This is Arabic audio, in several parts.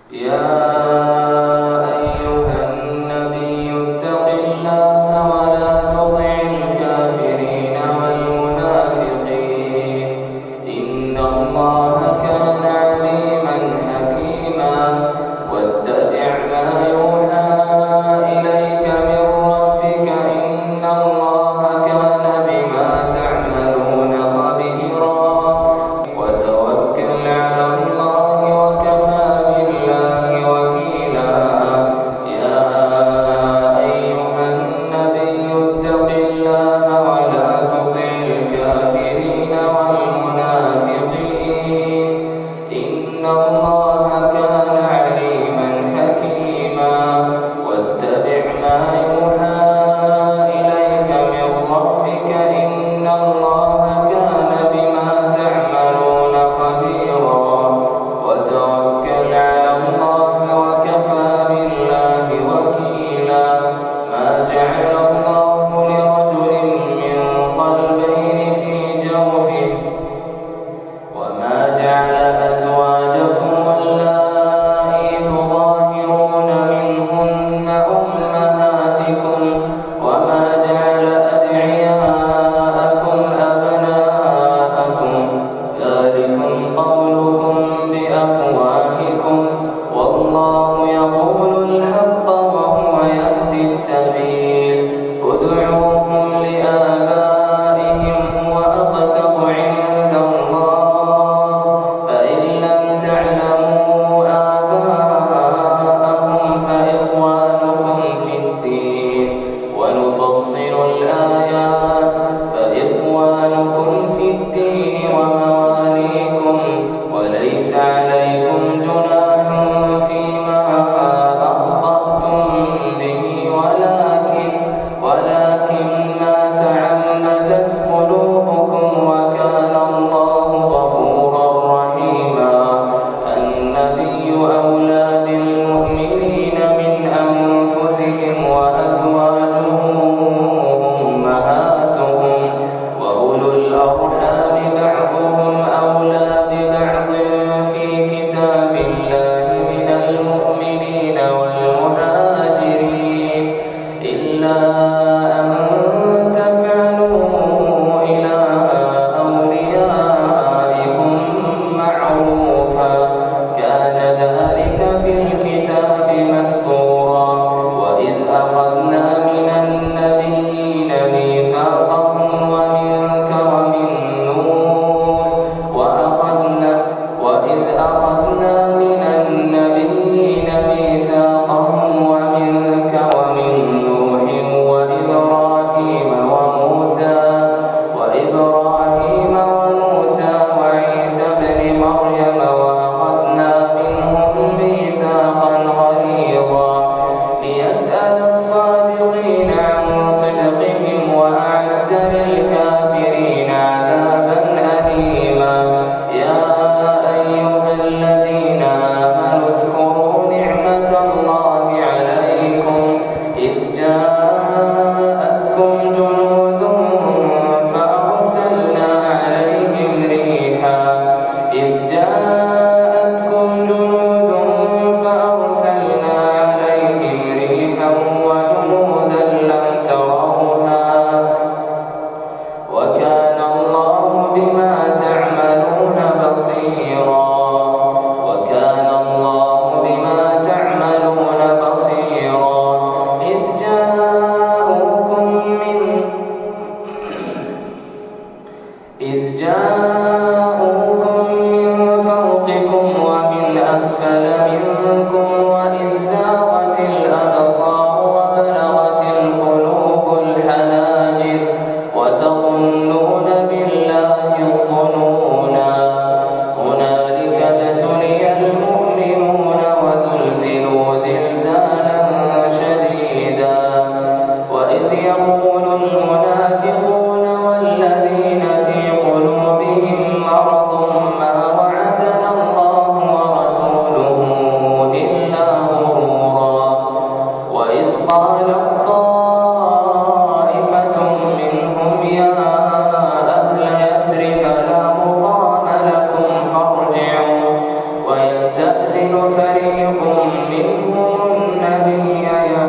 ما وعدنا الله ورسوله إلا غرورا. فريق منهم النبي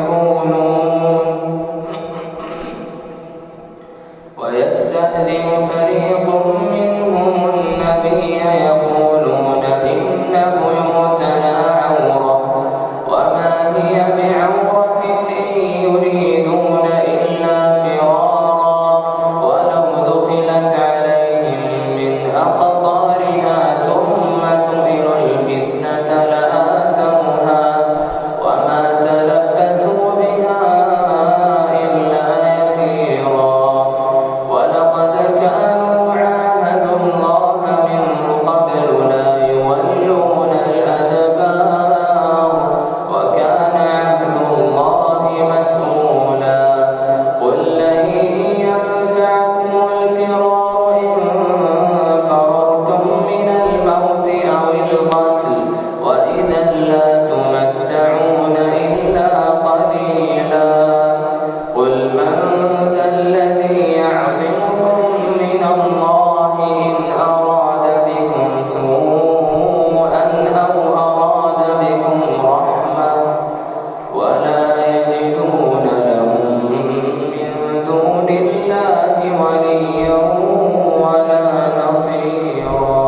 يقولون إن بيوتنا عورة وما هي بعورة إن يريدون إلا فرارا ولو دخلت عليهم من أقطارها ثم سئلوا الفتنة لآتوها وما تلبثوا بها إلا يسيرا ولقد كانوا عاهدوا الله من قبل لا يولون الأدبار وكان عهد الله مسؤولا قل لن ينفعكم الفرار إن فررتم من الموت أو القتل وإذا لا تمتعون إلا قليلا قل من ذا الذي يعصمكم من الله إن أراد بكم سوءا أو أراد بكم رحمة ولا يجدون لهم من دون الله وليا ولا نصيرا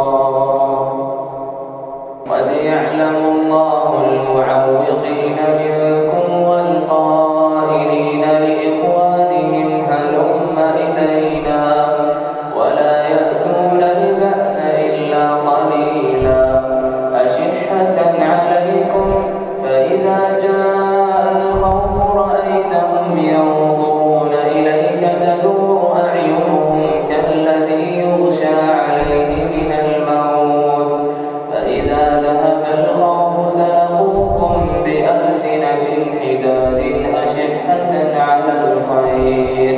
قد يعلم الله المعوقين منكم والقائلين لإخوانهم هلم إلينا ولا يأتون البأس إلا قليلا أشحة عليكم فإذا جاء الخوف رأيتهم ينظرون إليك تدور أعينهم كالذي يغشى عليه من الموت فإذا ذهب الخوف سلقوكم بألسنة حداد أشحة على الخير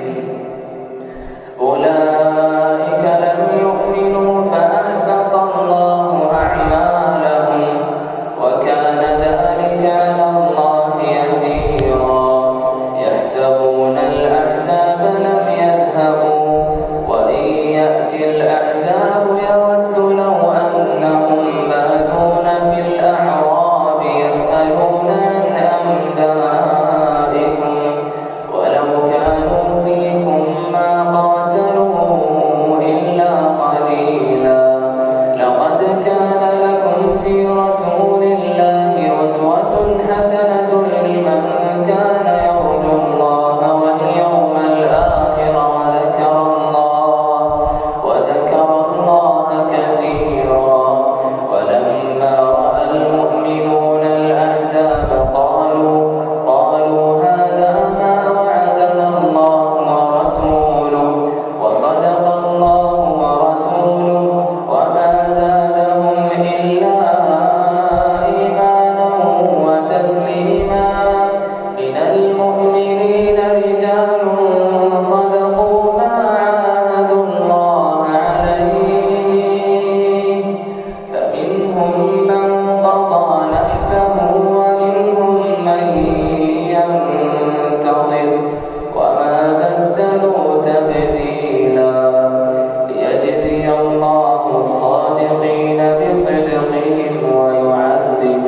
أولئك لم يؤمنوا فأحبط الله أعمالهم وكان ذلك على الله يسيرا يحسبون الأحزاب لم يذهبوا وإن يأتي الأحزاب يود لو أنهم بادون في الأعراب يسألون عن أنبائكم ولو كانوا فيكم ما قاتلوا إلا قليلا لقد كان لكم في رسول الله أسوة حسنة لمن كان يرجو الله واليوم الآخر وذكر الله كثيرا ولما رأى المؤمنون الأحزاب قالوا هذا ما وعدنا الله ورسوله وصدق الله ورسوله وما زادهم إلا إيمانا وتسليما من المؤمنين رجال صدقوا ما عاهدوا الله عليه فمنهم من قضى نحبه ومنهم من ينتظر وما بدلوا تبديلا ليجزي الله الصادقين بصدقهم ويعذب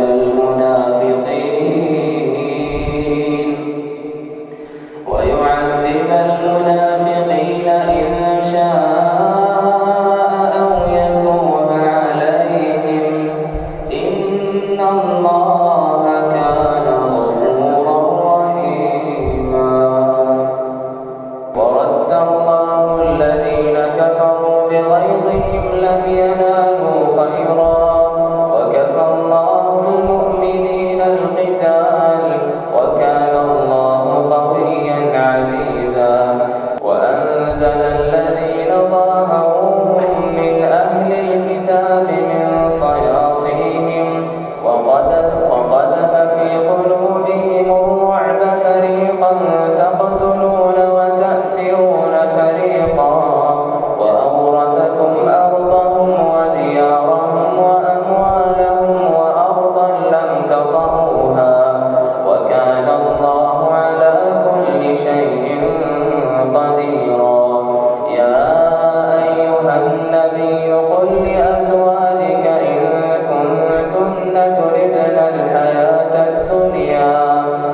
المنافقين إن شاء أو يتوب عليهم إن الله كان غفورا رحيما ورد الله الذين كفروا بغيظهم لم ينالوا خيرا وكفى الله المؤمنين القتال وكان الله قويا عزيزا وأنزل الذين ظاهروهم من أهل الكتاب من صياصيهم وقذف الحياة الدنيا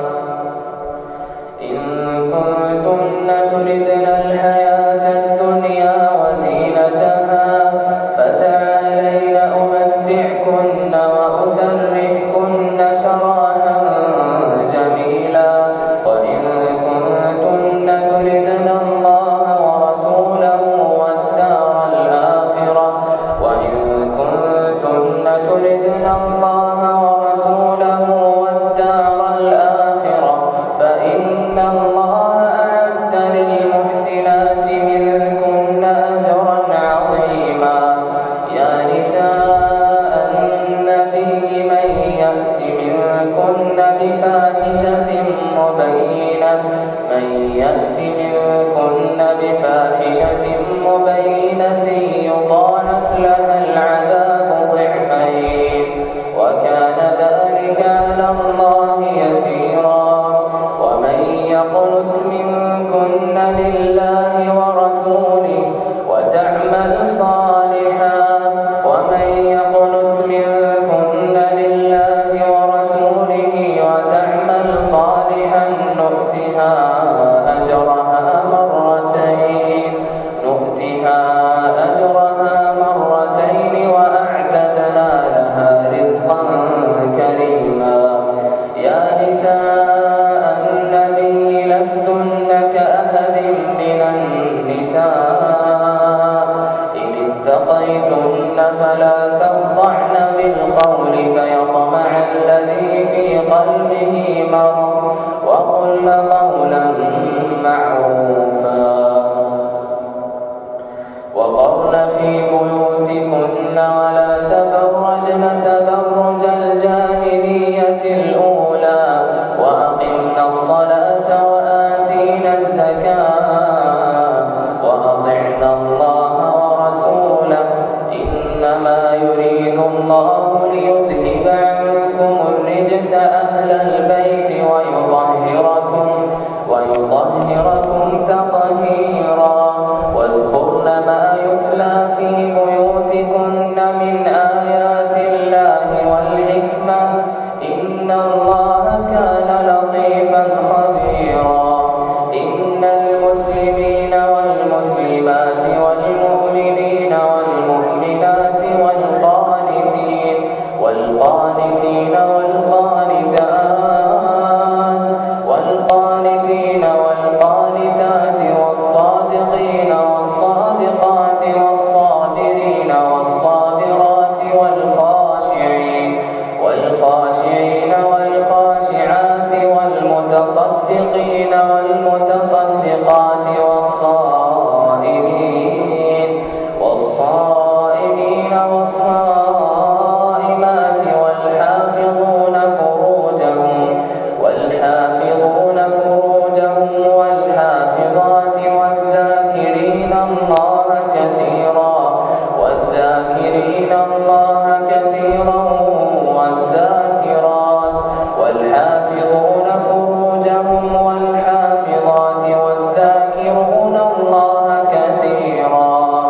وزينتها فتعالين أمتعكن وأسرحكن سراحا جميلا وإن كنتن تردن الله ورسوله والدار الآخرة فإن الله أعد للمحسنات منكن أجرا عظيما يا نساء النبي من يأت منكن بفاحشة مبينة يضاعف لها العذاب ضعفين وكان ذلك على الله يسيرا ومن يقنت منكن لله ورسوله وتعمل صالحا نؤتها أجرها مرتين وأعتدنا لها رزقا كريما يا نساء النبي لستن كأحد من النساء إن اتقيتن فلا تخضعن بالقول فيطمع الذي في قلبه مرض وقلن قولا معروفا وقرن في بيوتكن ولا تبرجن تبرج الجاهلية الأولى وأقمنا الصلاة وآتينا الزكاة وأطعنا الله ورسوله إنما يريد الله ليذهب عنكم الرجس أهل البيت ويطهركم تطهيرا واذكرن ما يتلى في بيوتكن من آيات الله والحكمة إن الله كان لطيفا خبيرا إن المسلمين والمسلمات والمؤمنين والمؤمنات والقانتين والقانتات والصادقين والصادقات والصابرين والصابرات والخاشعين والخاشعات والمتصدقين والمتصدقات والصائمين والصائمات والحافظون فروجهم والحافظات والذاكرين الله كثيرا والذاكرات والحافظون فروجهم والحافظات والذاكرين الله كثيرا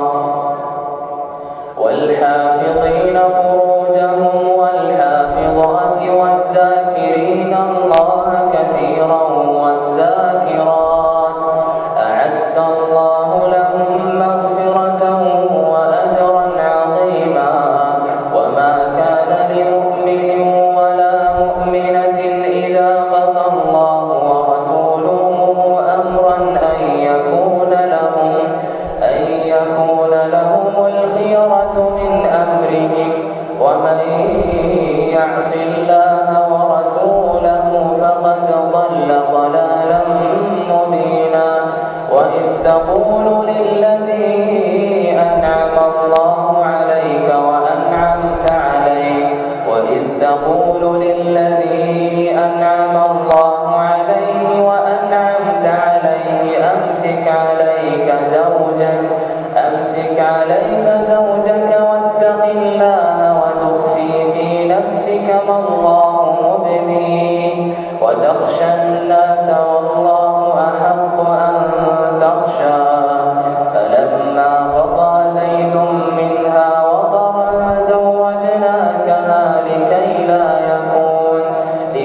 والحافظين فروجهم والحافظات والذاكرين الله كثيرا والذاكرات أعد الله لهم مغفرة وأجرا عظيما وما كان لمؤمن ولا مؤمنة إذا قضى الله ورسوله أمرا أن يكون لهم الخيرة من أمرهم ومن يعص الله ورسوله فقد ضل ضلالا مبينا وإذ تقول للذي أنعم الله عليك وأنعمت عليه أمسك عليك زوجك واتق الله وتخفي في نفسك ما الله مبديه وتخشى الناس والله أحق أن تخشاه فلما قضى زيد منها وطرا زوجناكها لكي لا يكون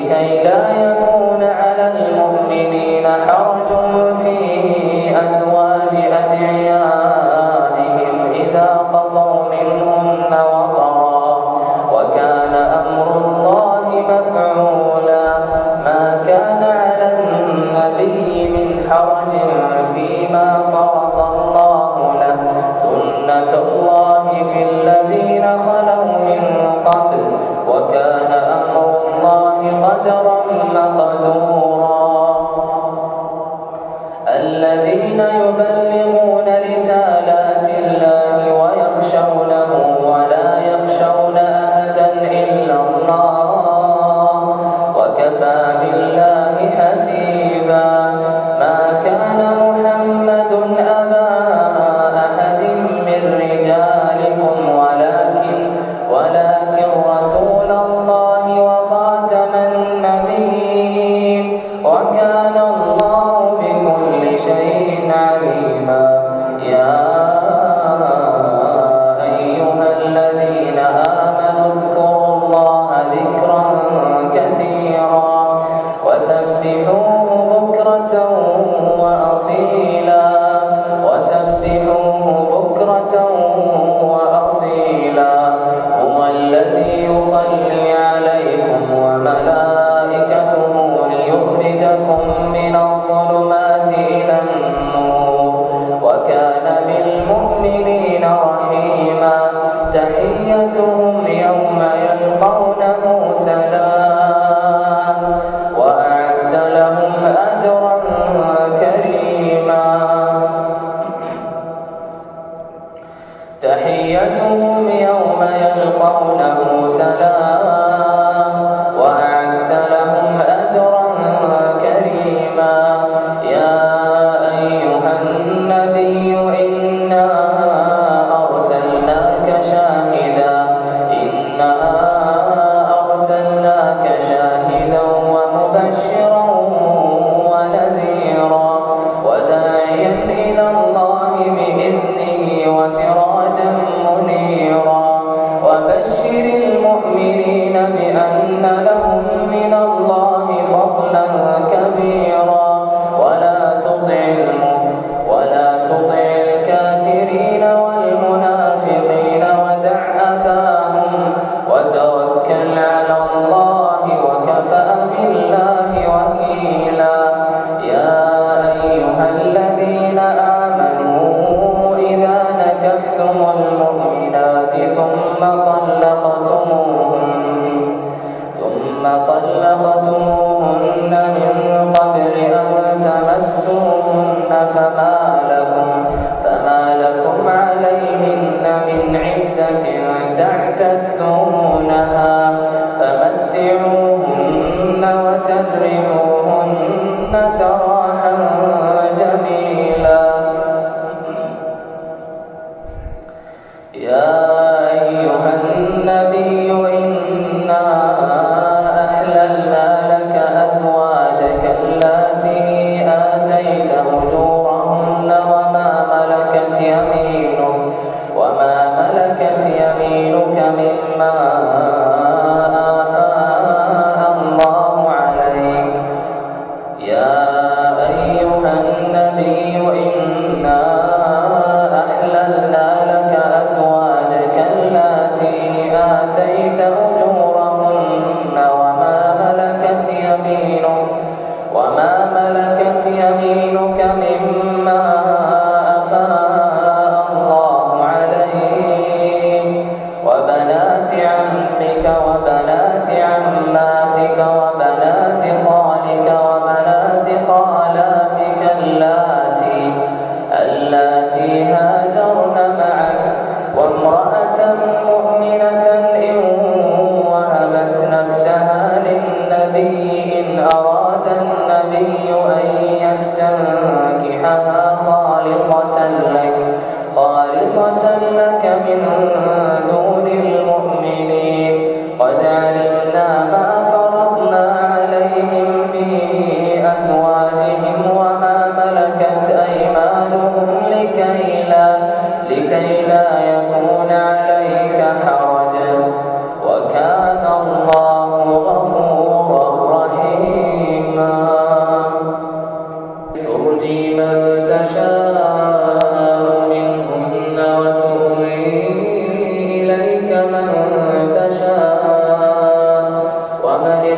لكي لا يكون على المؤمنين حرج في أزواج أدعيائهم إذا قضوا منهن وطرا وكان أمر الله مفعولا ما كان على النبي من حرج فيما فرض الله له سنة الله في الذين خلوا من قبل وكان أمر الله قدرا مقدورا الذين يبلغون رسالات الله ويخشونه ولا يخشون أحدا إلا الله وكفى بالله حسيبا ما كان محمد أبا أحد من رجالكم ولكن رسول الله وخاتم النبيين وكان الله بكل شيء عليما يا أيها الذين آمنوا اذكروا الله ذكرا كثيرا وسبحوه بكرة وأصيلا هو الذي يصلي عليكم وملائكته ليخرجكم من الظلمات إلى النور وكان بالمؤمنين رحيما تحيتهم يوم يلقونه سلام وأعد لهم أجرا كريما تحيتهم يوم يلقونه سلام وأعد لهم أجرا كريما يا أيها النبي إنا أرسلناك شاهدا ومبشرا ونذيرا وداعيا إلى الله بإذنه وسراجا منيرا وبشر المؤمنين بأن لهم من الله فضلا كبيرا ولا تطع الكافرين والمنافقين ودع أذاهم وتوكل على الله وكفى بالله وكيلا يا أيها الذين آمنوا إذا نكحتم المؤمنات ثم طلقتموهن من قبل أن تمسوهن فما لكم عليهن من عدة تعتدونها فمتعوهن وسرحوهن سراحا جميلا يا أيها النبي إنا أحللنا لك أزواجك اللاتي آتيت أجورهن وما ملكت يمينك ممن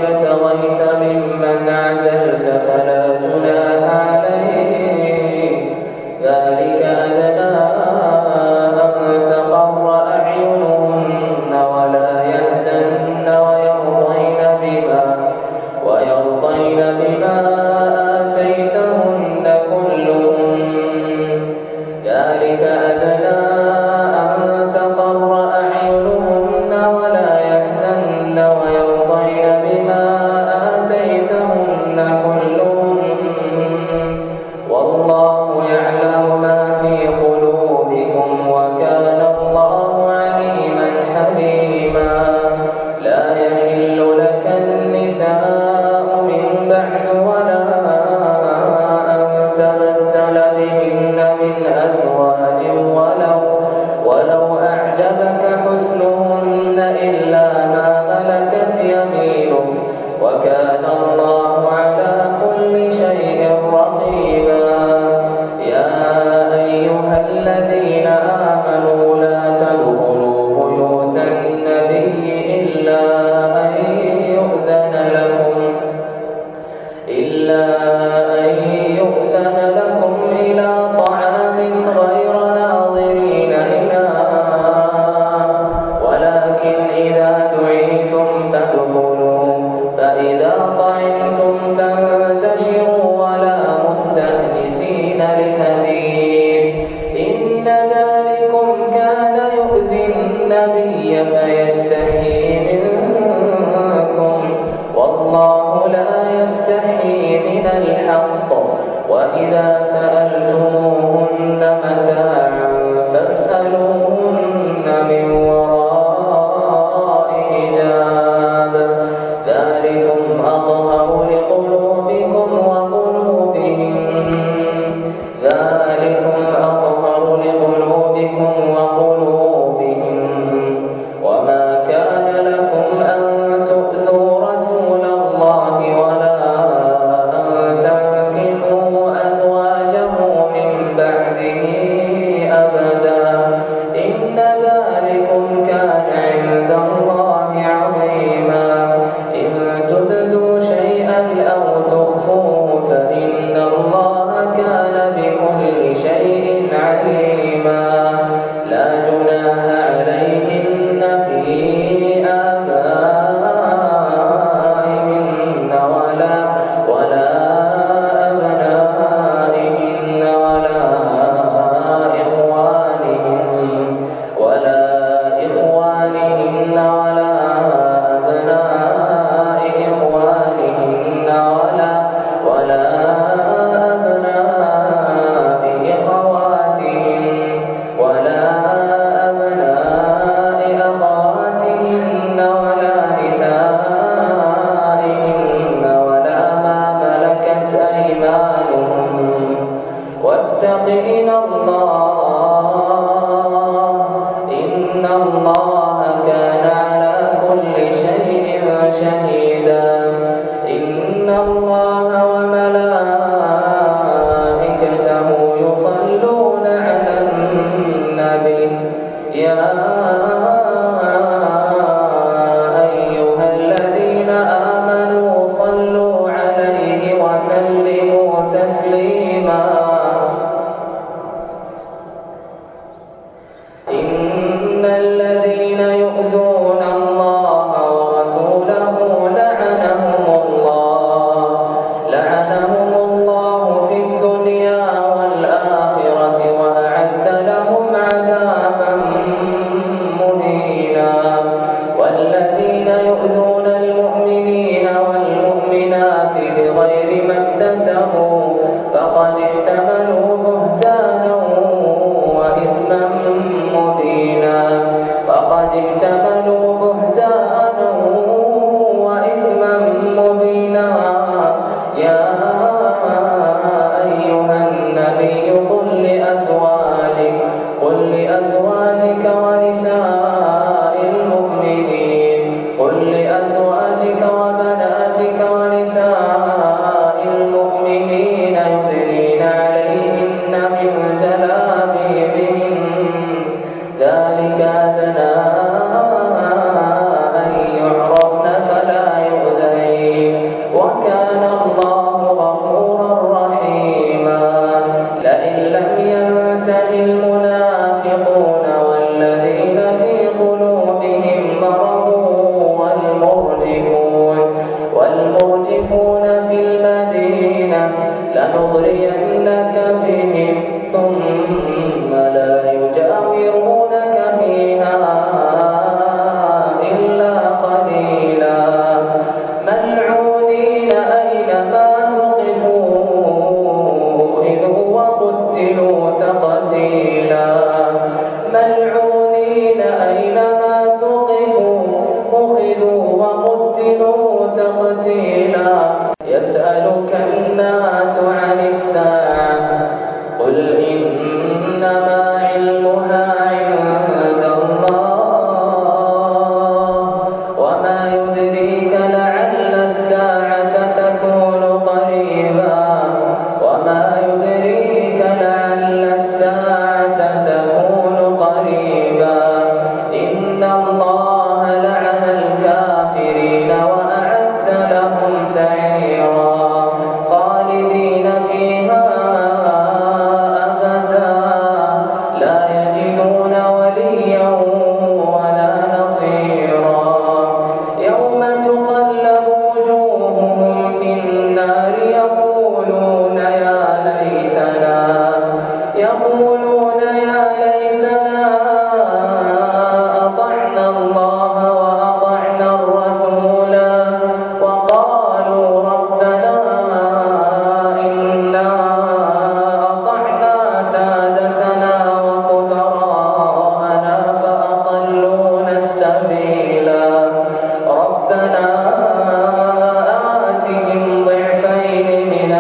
ابتغيت ممن عزلت فلا جناح عليك، ذلك أدنى أن تقر أعينهن ولا يحزن ويرضين بما آتيتهن كلهن، ذلك أدنى أن تقر أعينهن ولا يحزن ويرضين بما آتيتهن كلهن، والله يعلم ما في قلوبكم وكان الله عليما حليما. لا يحل لك النساء من بعد ولا أن تبدل بهن من أزواج ولو أعجبك حسنهن إلا ما ملكت يمينك، وكان الله على كل شيء رقيبا. يا أيها الذين آمنوا لا تدخلوا بيوت النبي إلا أن يؤذن لكم إلى طعام غير ناظرين إناه، ولكن إذا دعيتم فادخلوا، فإذا طعمتم فانتشروا ولا مستأنسين لحديث، إن ذلكم كان يؤذي النبي فيستحيي منكم، والله لا يستحيي من الحق. وإذا سألتموهن متاعا فاسألوهن من وراء حجاب، ذلكم أطهر لقلوبكم وقلوبهم، وما كان لكم أن تؤذوا رسول الله ولا أن تنكحوا أزواجه لنغرينك بهم ثم لا يجاورونك فيها إلا قليلا ملعونين أينما ثقفوا أخذوا وقتلوا تقتيلا ملعونين أينما ثقفوا أخذوا وقتلوا تقتيلا يسألك الناس عن الساعة قل إنما علمها عند الله وما يدريك لعل الساعة تكون قريبا وما يدريك لعل الساعة تكون قريبا إن الله لعن الكافرين وأعد لهم سعيرا خالدين فيها أبدا لا يجدون وليا ولا نصيرا يوم تقلب وجوههم في النار يقولون يا ليتنا أطعنا الله وأطعنا الرسولا وقالوا ربنا إنا أطعنا سادتنا وكبراءنا فأضلونا السبيلا ربنا آتهم ضعفين من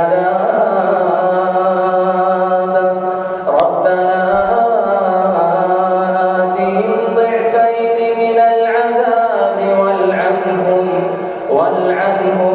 العذاب ربنا آتهم ضعفين من العذاب والعنهم